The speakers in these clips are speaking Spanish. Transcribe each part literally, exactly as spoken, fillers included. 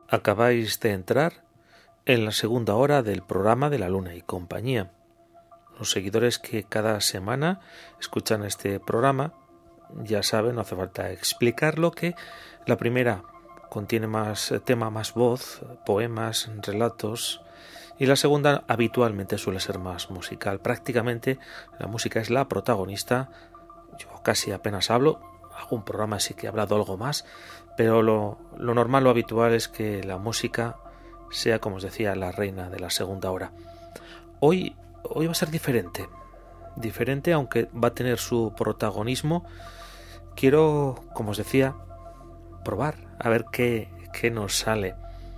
Acabáis de entrar en la segunda hora del programa de La Luna y Compañía. Los seguidores que cada semana escuchan este programa ya saben, no hace falta explicarlo, que la primera contiene más tema, más voz, poemas, relatos, y la segunda habitualmente suele ser más musical. Prácticamente la música es la protagonista. Yo casi apenas hablo, hago un programa sí que he hablado algo más, pero lo, lo normal, lo habitual es que la música sea, como os decía, la reina de la segunda hora. Hoy, hoy va a ser diferente, diferente, aunque va a tener su protagonismo. Quiero, como os decía, probar, a ver qué, qué nos sale.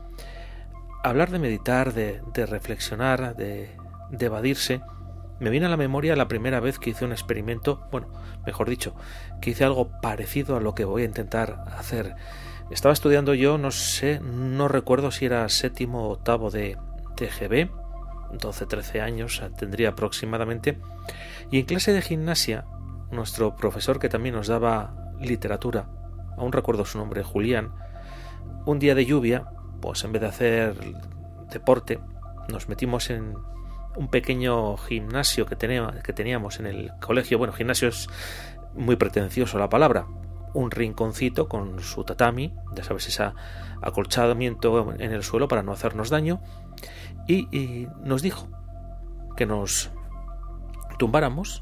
Hablar de meditar, de, de reflexionar, de, de evadirse, me viene a la memoria la primera vez que hice un experimento, bueno, mejor dicho, que hice algo parecido a lo que voy a intentar hacer. Estaba estudiando yo, no sé, no recuerdo si era séptimo o octavo de T G B, doce, trece años tendría aproximadamente, y en clase de gimnasia, nuestro profesor, que también nos daba literatura, aún recuerdo su nombre, Julián, un día de lluvia, pues en vez de hacer deporte, nos metimos en un pequeño gimnasio que teníamos, que teníamos en el colegio. Bueno, gimnasio es muy pretencioso la palabra, un rinconcito con su tatami, ya sabes, ese acolchamiento en el suelo para no hacernos daño, y, y nos dijo que nos tumbáramos,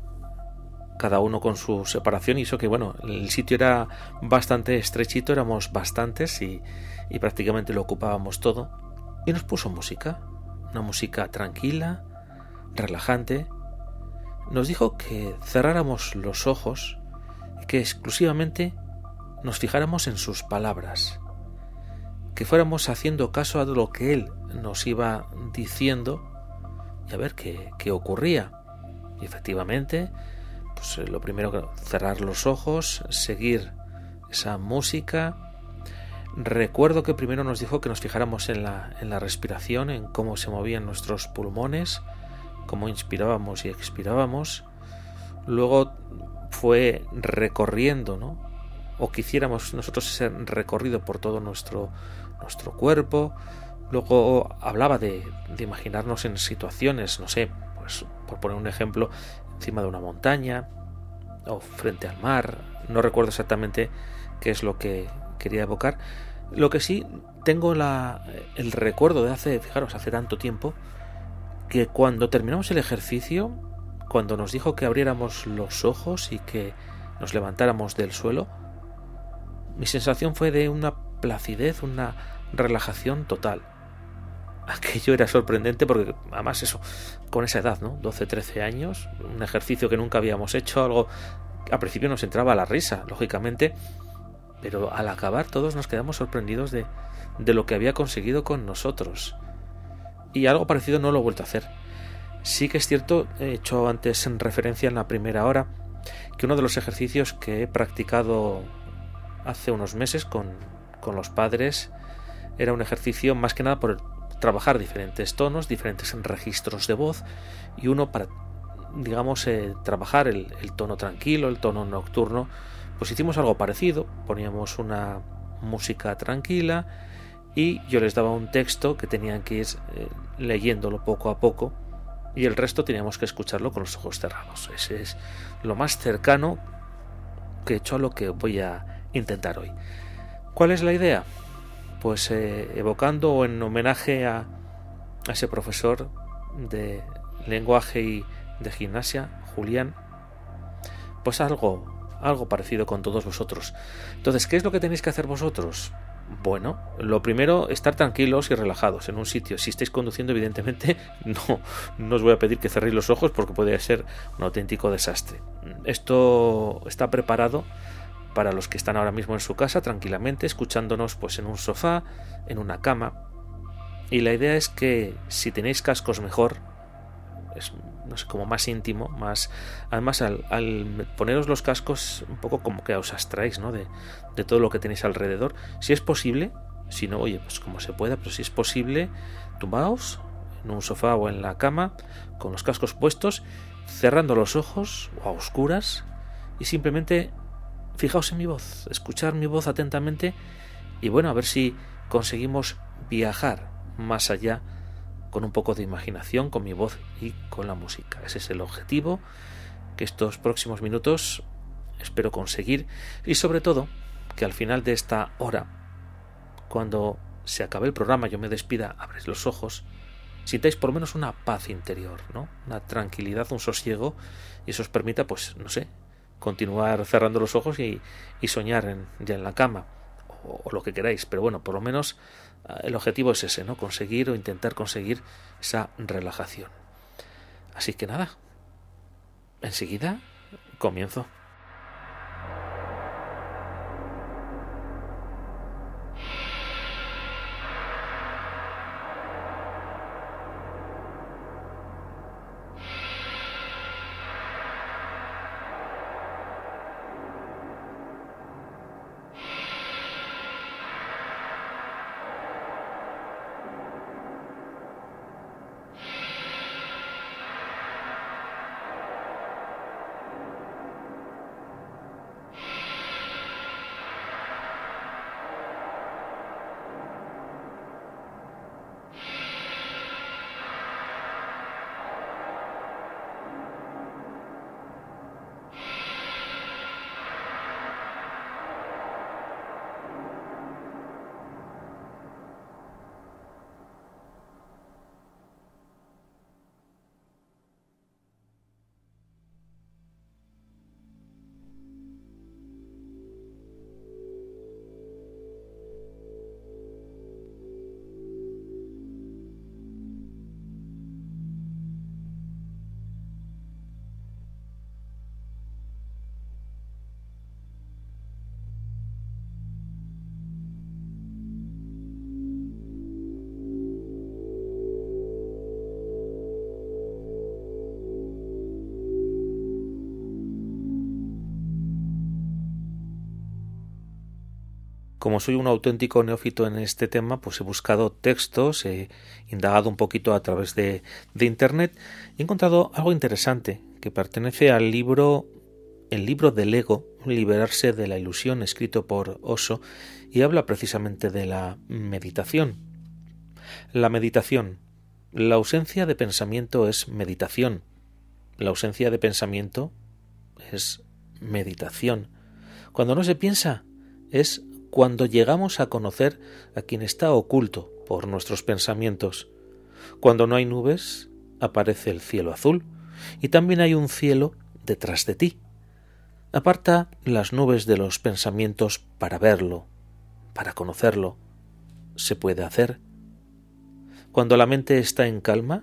cada uno con su separación, y eso que, bueno, el sitio era bastante estrechito, éramos bastantes y, y prácticamente lo ocupábamos todo, y nos puso música, una música tranquila, relajante. Nos dijo que cerráramos los ojos y que exclusivamente nos fijáramos en sus palabras, que fuéramos haciendo caso a lo que él nos iba diciendo y a ver qué, qué ocurría. Y efectivamente, pues lo primero, cerrar los ojos, seguir esa música. Recuerdo que primero nos dijo que nos fijáramos en la, en la respiración, en cómo se movían nuestros pulmones, cómo inspirábamos y expirábamos. Luego fue recorriendo, ¿no? O que hiciéramos nosotros ese recorrido por todo nuestro, nuestro cuerpo. Luego hablaba de, de imaginarnos en situaciones, no sé, pues por poner un ejemplo, encima de una montaña o frente al mar. No recuerdo exactamente qué es lo que quería evocar. Lo que sí tengo la, el recuerdo de hace, fijaros, hace tanto tiempo, que cuando terminamos el ejercicio, cuando nos dijo que abriéramos los ojos y que nos levantáramos del suelo, mi sensación fue de una placidez, una relajación total. Aquello era sorprendente porque, además, eso, con esa edad, ¿no? doce, trece años, un ejercicio que nunca habíamos hecho, algo al principio nos entraba a la risa, lógicamente, pero al acabar todos nos quedamos sorprendidos de, de lo que había conseguido con nosotros. Y algo parecido no lo he vuelto a hacer. Sí que es cierto, he hecho antes en referencia en la primera hora, que uno de los ejercicios que he practicado hace unos meses con, con los padres era un ejercicio más que nada por trabajar diferentes tonos, diferentes registros de voz, y uno para, digamos, eh, trabajar el, el tono tranquilo, el tono nocturno. Pues hicimos algo parecido, poníamos una música tranquila y yo les daba un texto que tenían que ir eh, leyéndolo poco a poco, y el resto teníamos que escucharlo con los ojos cerrados. Ese es lo más cercano que he hecho a lo que voy a intentar hoy. ¿Cuál es la idea? Pues eh, evocando o en homenaje a, a ese profesor de lenguaje y de gimnasia, Julián, pues algo, algo parecido con todos vosotros. Entonces, ¿qué es lo que tenéis que hacer vosotros? Bueno, lo primero, estar tranquilos y relajados en un sitio. Si estáis conduciendo, evidentemente, no, no os voy a pedir que cerréis los ojos porque puede ser un auténtico desastre. Esto está preparado para los que están ahora mismo en su casa tranquilamente, escuchándonos pues en un sofá, en una cama. Y la idea es que si tenéis cascos mejor, es, no sé, como más íntimo, más, además al, al poneros los cascos un poco como que os abstraéis, ¿no? de, de todo lo que tenéis alrededor. Si es posible, si no, oye, pues como se pueda, pero si es posible, tumbaos en un sofá o en la cama con los cascos puestos, cerrando los ojos o a oscuras, y simplemente fijaos en mi voz, escuchar mi voz atentamente, y bueno, a ver si conseguimos viajar más allá con un poco de imaginación, con mi voz y con la música. Ese es el objetivo que estos próximos minutos espero conseguir, y sobre todo que al final de esta hora, cuando se acabe el programa, yo me despida, abres los ojos, sintáis por lo menos una paz interior, ¿no? Una tranquilidad, un sosiego, y eso os permita, pues, no sé, continuar cerrando los ojos y, y soñar en, ya en la cama, o, o lo que queráis, pero bueno, por lo menos el objetivo es ese, ¿no? Conseguir o intentar conseguir esa relajación. Así que nada, enseguida comienzo. Como soy un auténtico neófito en este tema, pues he buscado textos, he indagado un poquito a través de, de internet, he encontrado algo interesante que pertenece al libro El libro del ego, liberarse de la ilusión, escrito por Osho, y habla precisamente de la meditación. La meditación. La ausencia de pensamiento es meditación. La ausencia de pensamiento es meditación. Cuando no se piensa, es cuando llegamos a conocer a quien está oculto por nuestros pensamientos. Cuando no hay nubes, aparece el cielo azul, y también hay un cielo detrás de ti. Aparta las nubes de los pensamientos para verlo, para conocerlo. Se puede hacer. Cuando la mente está en calma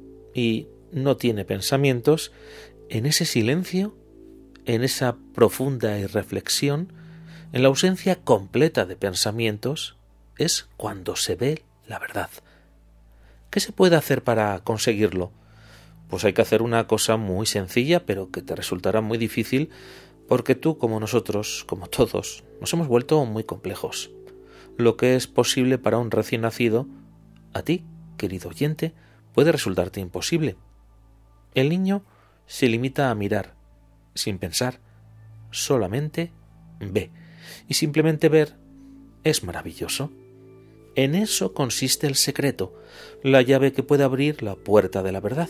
y no tiene pensamientos, en ese silencio, en esa profunda irreflexión, en la ausencia completa de pensamientos, es cuando se ve la verdad. ¿Qué se puede hacer para conseguirlo? Pues hay que hacer una cosa muy sencilla, pero que te resultará muy difícil, porque tú, como nosotros, como todos, nos hemos vuelto muy complejos. Lo que es posible para un recién nacido, a ti, querido oyente, puede resultarte imposible. El niño se limita a mirar, sin pensar, solamente ve. Y simplemente ver es maravilloso. En eso consiste el secreto, la llave que puede abrir la puerta de la verdad.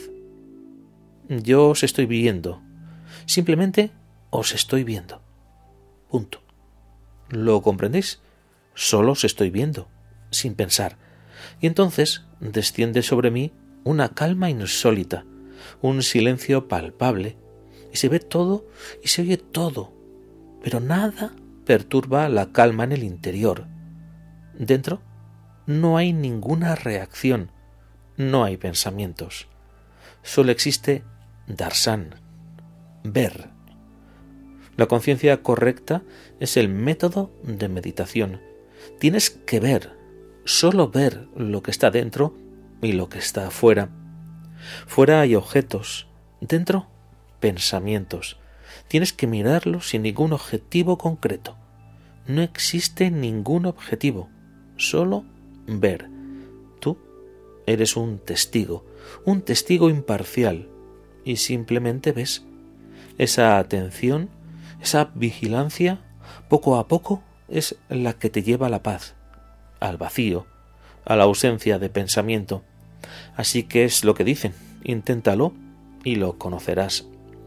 Yo os estoy viendo. Simplemente os estoy viendo. Punto. ¿Lo comprendéis? Solo os estoy viendo, sin pensar. Y entonces desciende sobre mí una calma insólita, un silencio palpable, y se ve todo y se oye todo, pero nada perturba la calma en el interior. Dentro no hay ninguna reacción, no hay pensamientos. Solo existe darshan, ver. La conciencia correcta es el método de meditación. Tienes que ver, solo ver lo que está dentro y lo que está afuera. Fuera hay objetos, dentro pensamientos. Tienes que mirarlos sin ningún objetivo concreto. No existe ningún objetivo, solo ver. Tú eres un testigo, un testigo imparcial, y simplemente ves. Esa atención, esa vigilancia, poco a poco, es la que te lleva a la paz, al vacío, a la ausencia de pensamiento. Así que es lo que dicen, inténtalo y lo conocerás.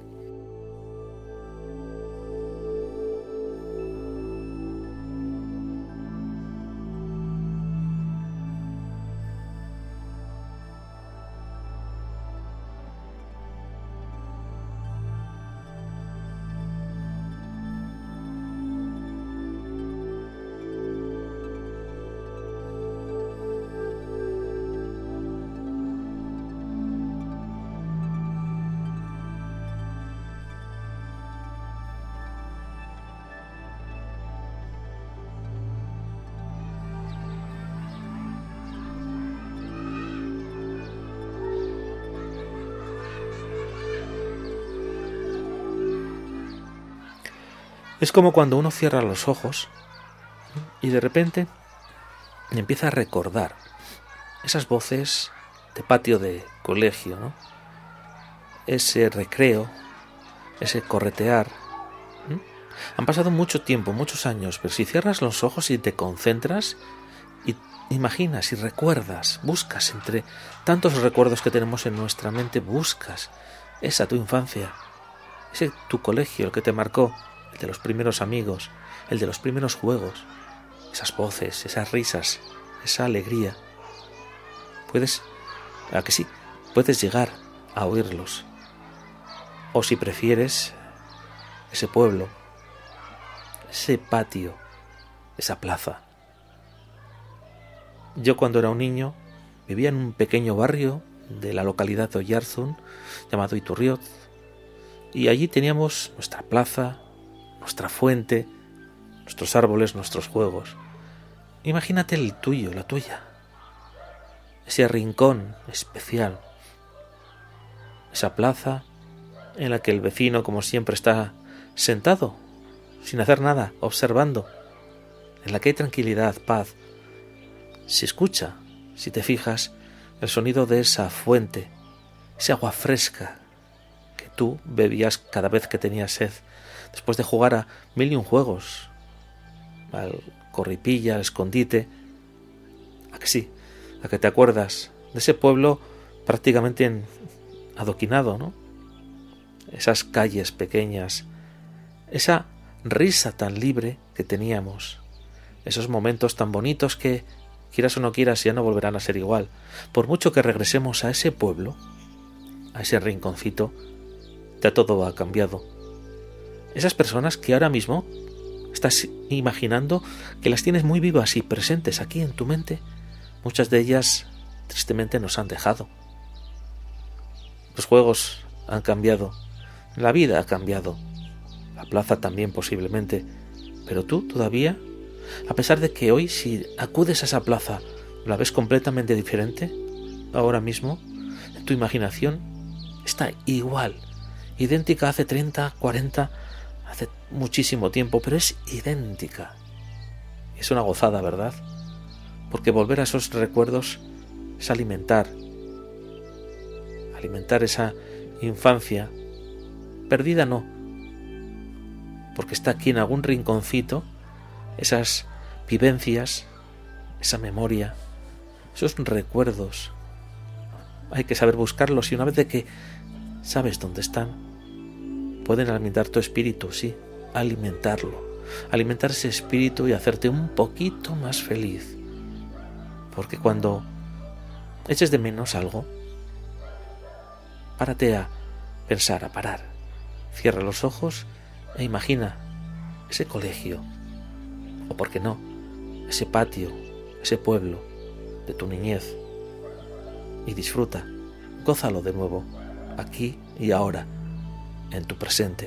Es como cuando uno cierra los ojos y de repente empieza a recordar esas voces de patio de colegio, ¿no? Ese recreo, ese corretear. ¿Mm? Han pasado mucho tiempo, muchos años, pero si cierras los ojos y te concentras y imaginas y recuerdas, buscas entre tantos recuerdos que tenemos en nuestra mente, buscas esa tu infancia, ese tu colegio, el que te marcó, el de los primeros amigos, el de los primeros juegos, esas voces, esas risas, esa alegría. Puedes, ¿a que sí? Puedes llegar a oírlos. O si prefieres, ese pueblo, ese patio, esa plaza. Yo cuando era un niño vivía en un pequeño barrio de la localidad de Oyarzún llamado Iturrioz, y allí teníamos nuestra plaza, nuestra fuente, nuestros árboles, nuestros juegos. Imagínate el tuyo, la tuya. Ese rincón especial. Esa plaza en la que el vecino, como siempre, está sentado, sin hacer nada, observando. En la que hay tranquilidad, paz. Se escucha, si te fijas, el sonido de esa fuente, ese agua fresca que tú bebías cada vez que tenías sed, después de jugar a mil y un juegos, al corripilla, al escondite. ¿A que sí? ¿A que te acuerdas de ese pueblo prácticamente en, adoquinado, ¿no? Esas calles pequeñas, esa risa tan libre que teníamos, esos momentos tan bonitos que, quieras o no quieras, ya no volverán a ser igual. Por mucho que regresemos a ese pueblo, a ese rinconcito, ya todo ha cambiado. Esas personas que ahora mismo estás imaginando que las tienes muy vivas y presentes aquí en tu mente, muchas de ellas tristemente nos han dejado. Los juegos han cambiado, la vida ha cambiado, la plaza también posiblemente, pero tú todavía, a pesar de que hoy si acudes a esa plaza la ves completamente diferente, ahora mismo tu imaginación está igual, idéntica hace treinta, cuarenta, hace muchísimo tiempo, pero es idéntica. Es una gozada, ¿verdad? Porque volver a esos recuerdos es alimentar, alimentar esa infancia, perdida no, porque está aquí en algún rinconcito, esas vivencias, esa memoria, esos recuerdos. Hay que saber buscarlos y una vez de que sabes dónde están, pueden alimentar tu espíritu, sí, alimentarlo, alimentar ese espíritu y hacerte un poquito más feliz. Porque cuando eches de menos algo, párate a pensar, a parar. Cierra los ojos e imagina ese colegio, o por qué no, ese patio, ese pueblo de tu niñez, y disfruta, gózalo de nuevo, aquí y ahora, en tu presente.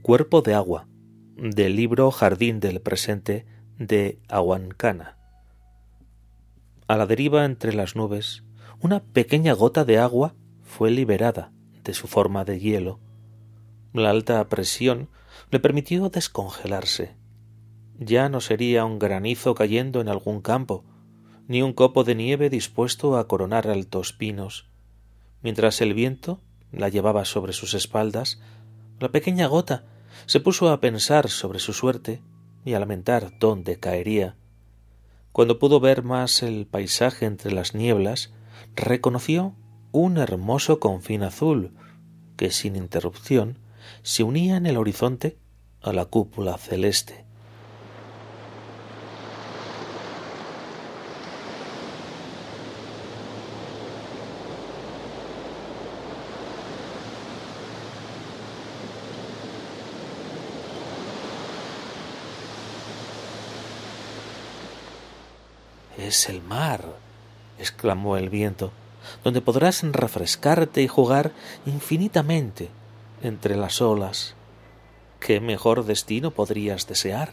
Cuerpo de agua, del libro Jardín del presente de Ahuancana. A la deriva entre las nubes, una pequeña gota de agua fue liberada de su forma de hielo. La alta presión le permitió descongelarse. Ya no sería un granizo cayendo en algún campo, ni un copo de nieve dispuesto a coronar altos pinos. Mientras el viento la llevaba sobre sus espaldas, la pequeña gota se puso a pensar sobre su suerte y a lamentar dónde caería. Cuando pudo ver más el paisaje entre las nieblas, reconoció un hermoso confín azul que sin interrupción se unía en el horizonte a la cúpula celeste. «Es el mar», exclamó el viento, «donde podrás refrescarte y jugar infinitamente entre las olas. ¿Qué mejor destino podrías desear?»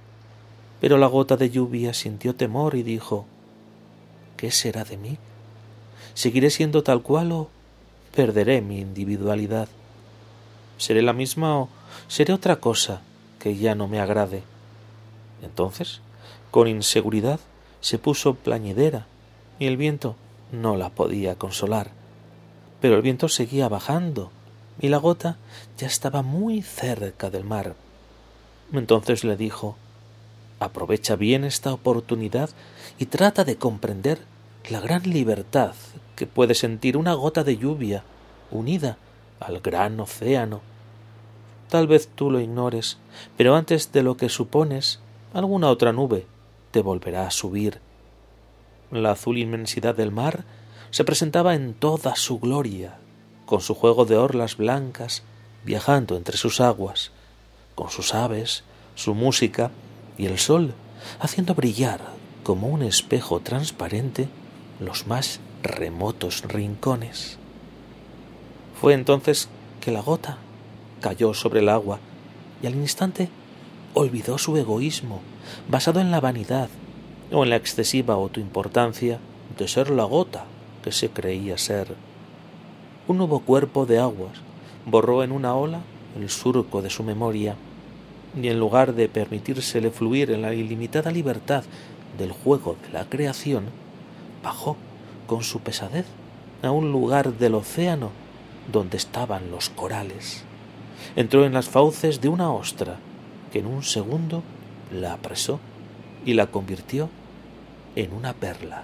Pero la gota de lluvia sintió temor y dijo: «¿Qué será de mí? ¿Seguiré siendo tal cual o perderé mi individualidad? ¿Seré la misma o seré otra cosa que ya no me agrade?» Entonces, con inseguridad, se puso plañidera y el viento no la podía consolar. Pero el viento seguía bajando y la gota ya estaba muy cerca del mar. Entonces le dijo: «Aprovecha bien esta oportunidad y trata de comprender la gran libertad que puede sentir una gota de lluvia unida al gran océano. Tal vez tú lo ignores, pero antes de lo que supones, alguna otra nube te volverá a subir». La azul inmensidad del mar se presentaba en toda su gloria, con su juego de orlas blancas viajando entre sus aguas, con sus aves, su música y el sol haciendo brillar como un espejo transparente los más remotos rincones. Fue entonces que la gota cayó sobre el agua y al instante olvidó su egoísmo basado en la vanidad o en la excesiva autoimportancia de ser la gota que se creía ser. Un nuevo cuerpo de aguas borró en una ola el surco de su memoria y en lugar de permitírsele fluir en la ilimitada libertad del juego de la creación, bajó con su pesadez a un lugar del océano donde estaban los corales. Entró en las fauces de una ostra que en un segundo la apresó y la convirtió en una perla.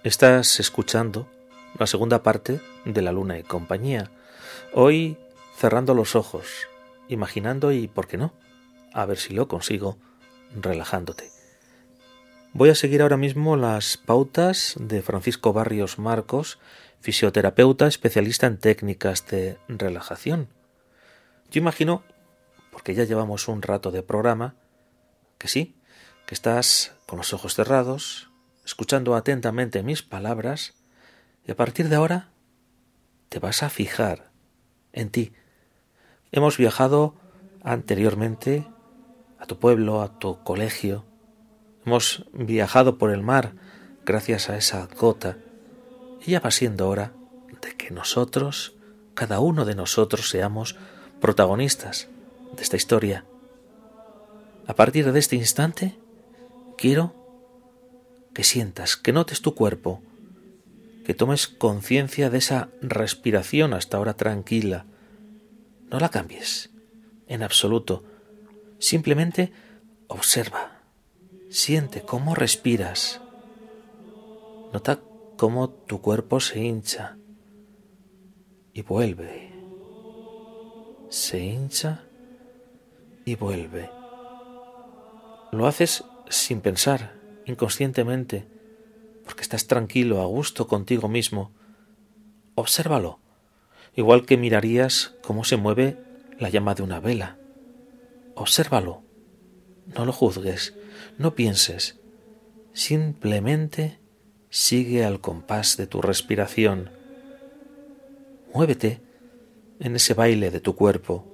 Estás escuchando la segunda parte de La Luna y Compañía. Hoy cerrando los ojos, imaginando y, ¿por qué no?, a ver si lo consigo, relajándote. Voy a seguir ahora mismo las pautas de Francisco Barrios Marcos, fisioterapeuta especialista en técnicas de relajación. Yo imagino, porque ya llevamos un rato de programa, que sí, que estás con los ojos cerrados, escuchando atentamente mis palabras, y a partir de ahora te vas a fijar en ti. Hemos viajado anteriormente a tu pueblo, a tu colegio. Hemos viajado por el mar gracias a esa gota. Y ya va siendo hora de que nosotros, cada uno de nosotros, seamos protagonistas de esta historia. A partir de este instante, quiero que sientas, que notes tu cuerpo, que tomes conciencia de esa respiración hasta ahora tranquila. No la cambies, en absoluto. Simplemente observa, siente cómo respiras. Nota cómo tu cuerpo se hincha y vuelve. Se hincha y vuelve. Lo haces sin pensar, inconscientemente, porque estás tranquilo, a gusto contigo mismo. Obsérvalo, igual que mirarías cómo se mueve la llama de una vela. Obsérvalo, no lo juzgues, no pienses, simplemente sigue al compás de tu respiración. Muévete en ese baile de tu cuerpo.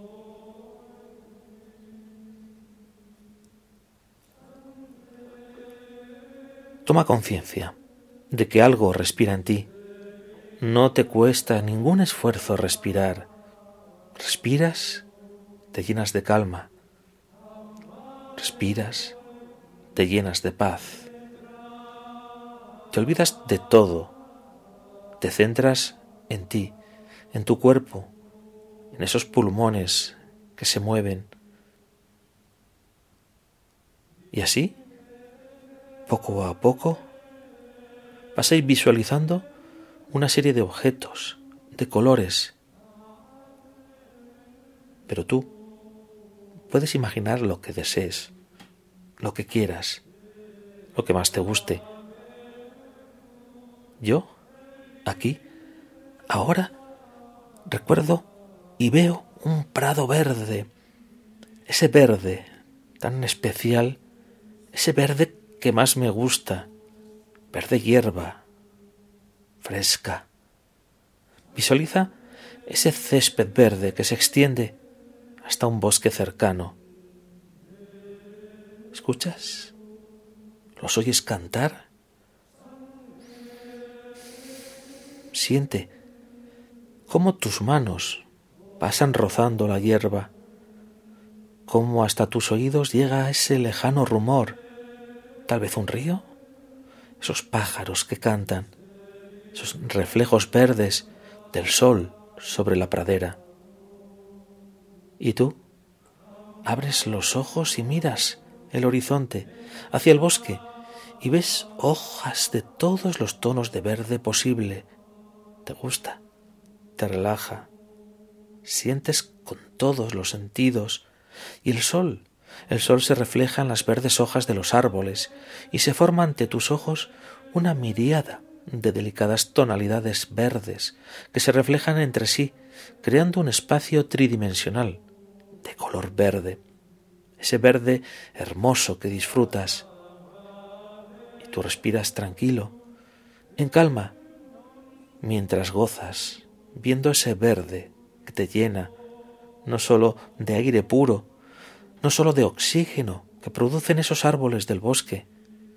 Toma conciencia de que algo respira en ti. No te cuesta ningún esfuerzo respirar. Respiras, te llenas de calma. Respiras, te llenas de paz. Te olvidas de todo. Te centras en ti, en tu cuerpo, en esos pulmones que se mueven. Y así, poco a poco, vas a ir visualizando una serie de objetos, de colores. Pero tú puedes imaginar lo que desees, lo que quieras, lo que más te guste. Yo, aquí, ahora, recuerdo y veo un prado verde, ese verde tan especial, ese verde que más me gusta, verde hierba, fresca. Visualiza ese césped verde que se extiende hasta un bosque cercano. ¿Escuchas? ¿Los oyes cantar? Siente cómo tus manos pasan rozando la hierba, cómo hasta tus oídos llega ese lejano rumor, tal vez un río, esos pájaros que cantan, esos reflejos verdes del sol sobre la pradera. Y tú abres los ojos y miras el horizonte hacia el bosque y ves hojas de todos los tonos de verde posible. Te gusta, te relaja, sientes con todos los sentidos y el sol, el sol se refleja en las verdes hojas de los árboles y se forma ante tus ojos una miríada de delicadas tonalidades verdes que se reflejan entre sí, creando un espacio tridimensional de color verde, ese verde hermoso que disfrutas. Y tú respiras tranquilo, en calma, mientras gozas, viendo ese verde que te llena, no solo de aire puro, no solo de oxígeno que producen esos árboles del bosque.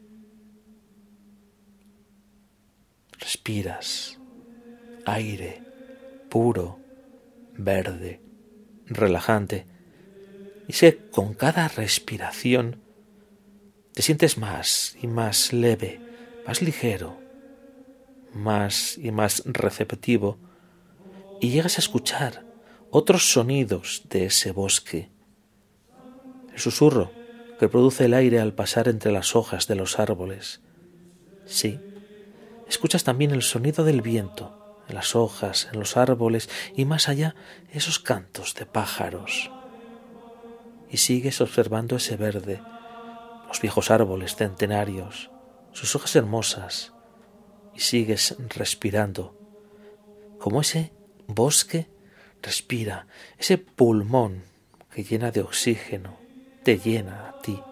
Respiras aire puro, verde, relajante, y sé que con cada respiración te sientes más y más leve, más ligero, más y más receptivo, y llegas a escuchar otros sonidos de ese bosque. El susurro que produce el aire al pasar entre las hojas de los árboles. Sí, Escuchas también el sonido del viento en las hojas, en los árboles y más allá esos cantos de pájaros. Y sigues observando ese verde, los viejos árboles centenarios, sus hojas hermosas, y sigues respirando, como ese bosque respira, ese pulmón que llena de oxígeno, te llena a ti.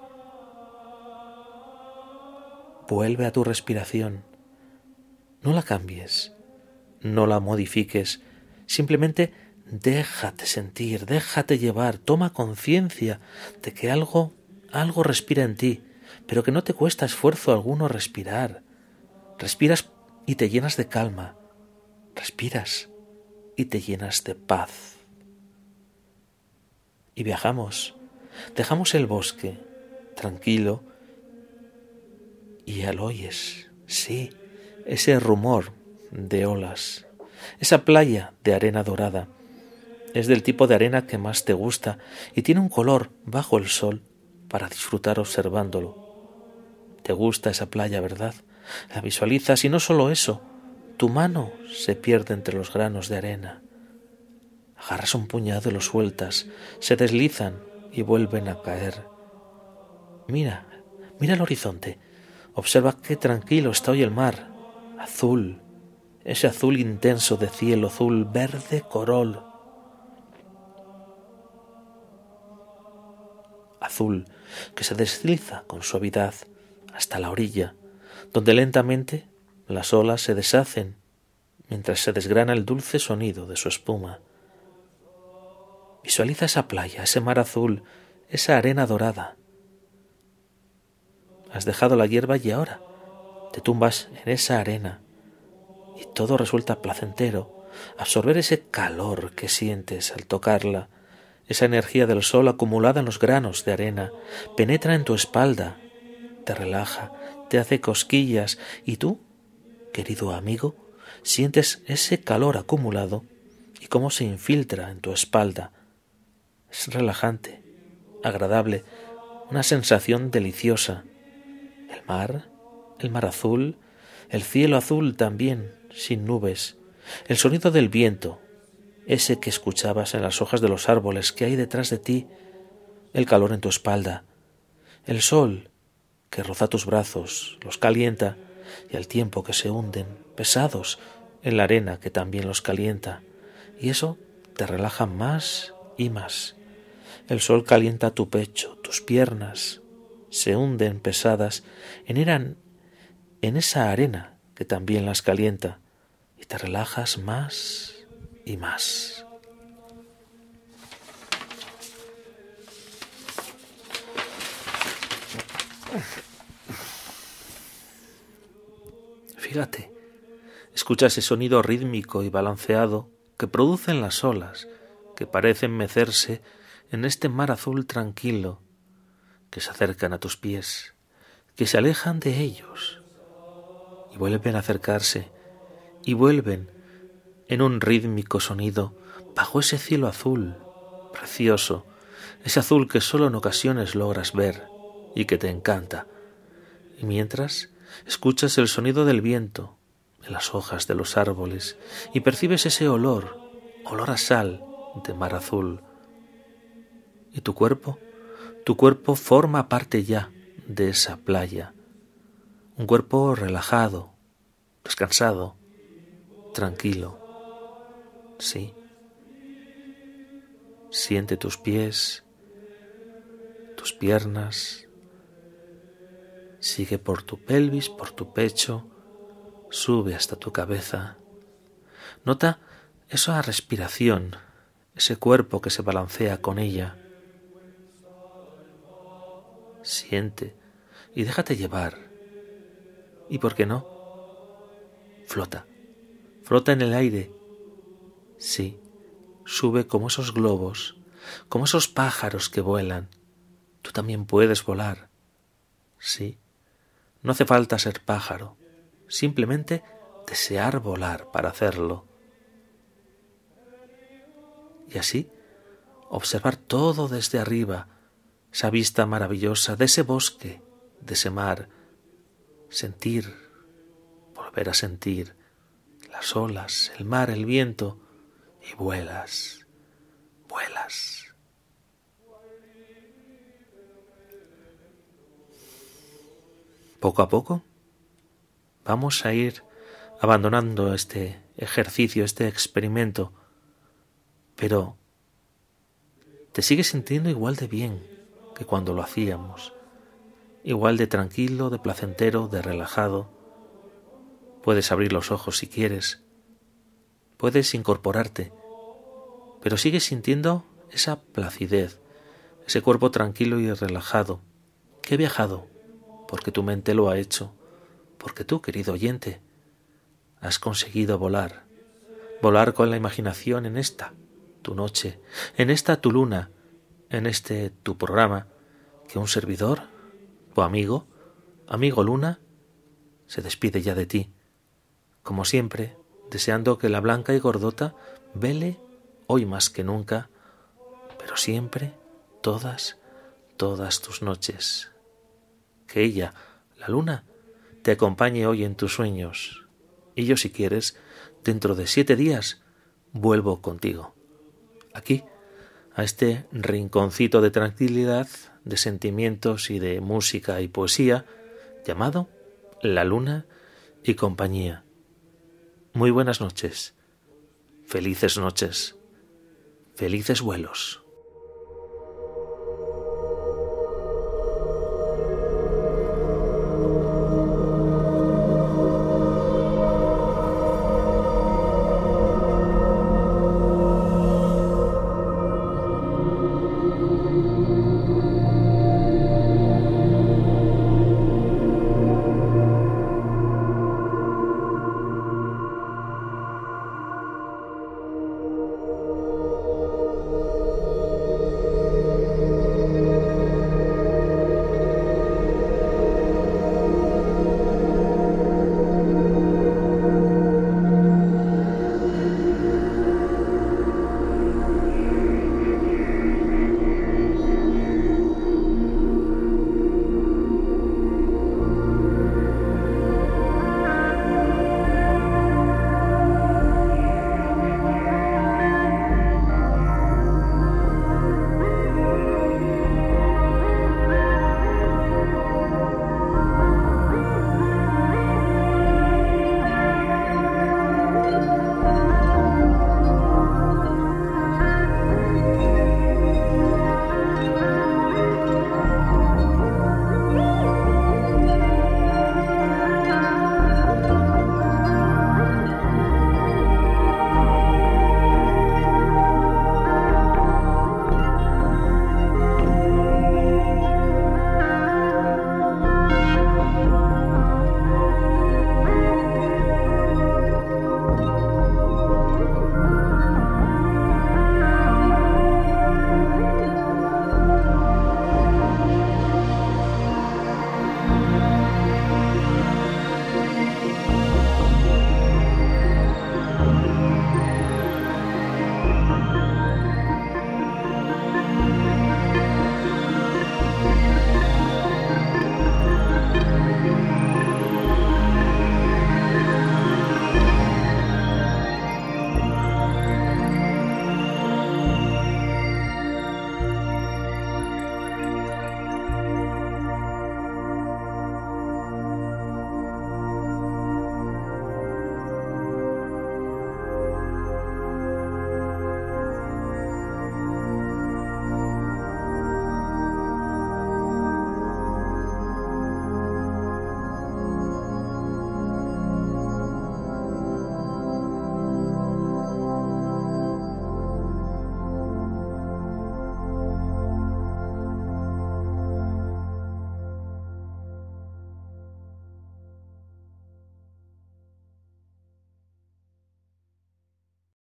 Vuelve a tu respiración, no la cambies, no la modifiques, simplemente déjate sentir, déjate llevar, toma conciencia de que algo, algo respira en ti, pero que no te cuesta esfuerzo alguno respirar. Respiras y te llenas de calma, respiras y te llenas de paz. Y viajamos, dejamos el bosque tranquilo y al oyes, sí, ese rumor de olas, esa playa de arena dorada. Es del tipo de arena que más te gusta y tiene un color bajo el sol para disfrutar observándolo. Te gusta esa playa, ¿verdad? La visualizas y no solo eso, tu mano se pierde entre los granos de arena. Agarras un puñado y lo sueltas, se deslizan y vuelven a caer. Mira, mira el horizonte, observa qué tranquilo está hoy el mar, azul, ese azul intenso de cielo, azul verde corol. Azul que se desliza con suavidad hasta la orilla, donde lentamente las olas se deshacen mientras se desgrana el dulce sonido de su espuma. Visualiza esa playa, ese mar azul, esa arena dorada. Has dejado la hierba y ahora te tumbas en esa arena y todo resulta placentero. Absorber ese calor que sientes al tocarla, esa energía del sol acumulada en los granos de arena, penetra en tu espalda, te relaja, te hace cosquillas y tú, querido amigo, sientes ese calor acumulado y cómo se infiltra en tu espalda. Es relajante, agradable, una sensación deliciosa. El mar, el mar azul, el cielo azul también, sin nubes, el sonido del viento, ese que escuchabas en las hojas de los árboles que hay detrás de ti, el calor en tu espalda, el sol que roza tus brazos, los calienta, y al tiempo que se hunden, pesados, en la arena que también los calienta, y eso te relaja más y más. El sol calienta tu pecho, tus piernas se hunden pesadas en, eran, en esa arena que también las calienta, y te relajas más y más. Fíjate, escucha ese sonido rítmico y balanceado que producen las olas, que parecen mecerse en este mar azul tranquilo, que se acercan a tus pies, que se alejan de ellos, y vuelven a acercarse, y vuelven en un rítmico sonido bajo ese cielo azul, precioso, ese azul que solo en ocasiones logras ver y que te encanta. Y mientras escuchas el sonido del viento en las hojas de los árboles y percibes ese olor, olor a sal de mar azul. Y tu cuerpo, tu cuerpo forma parte ya de esa playa. Un cuerpo relajado, descansado, tranquilo. Sí. Siente tus pies, tus piernas. Sigue por tu pelvis, por tu pecho, sube hasta tu cabeza. Nota esa respiración, ese cuerpo que se balancea con ella. Siente y déjate llevar. ¿Y por qué no? Flota, flota en el aire. Sí, sube como esos globos, como esos pájaros que vuelan. Tú también puedes volar. Sí, no hace falta ser pájaro, simplemente desear volar para hacerlo. Y así, observar todo desde arriba, esa vista maravillosa de ese bosque, de ese mar, sentir, volver a sentir las olas, el mar, el viento, y vuelas, vuelas. Poco a poco vamos a ir abandonando este ejercicio, este experimento, pero te sigues sintiendo igual de bien que cuando lo hacíamos, igual de tranquilo, de placentero, de relajado. Puedes abrir los ojos si quieres, puedes incorporarte, pero sigues sintiendo esa placidez, ese cuerpo tranquilo y relajado, que he viajado, porque tu mente lo ha hecho, porque tú, querido oyente, has conseguido volar, volar con la imaginación en esta, tu noche, en esta tu luna, en este tu programa, que un servidor, tu amigo, amigo Luna, se despide ya de ti, como siempre, deseando que la blanca y gordota vele hoy más que nunca, pero siempre, todas, todas tus noches. Que ella, la luna, te acompañe hoy en tus sueños, y yo, si quieres, dentro de siete días, vuelvo contigo. Aquí, a este rinconcito de tranquilidad, de sentimientos y de música y poesía, llamado La Luna y Compañía. Muy buenas noches, felices noches, felices vuelos.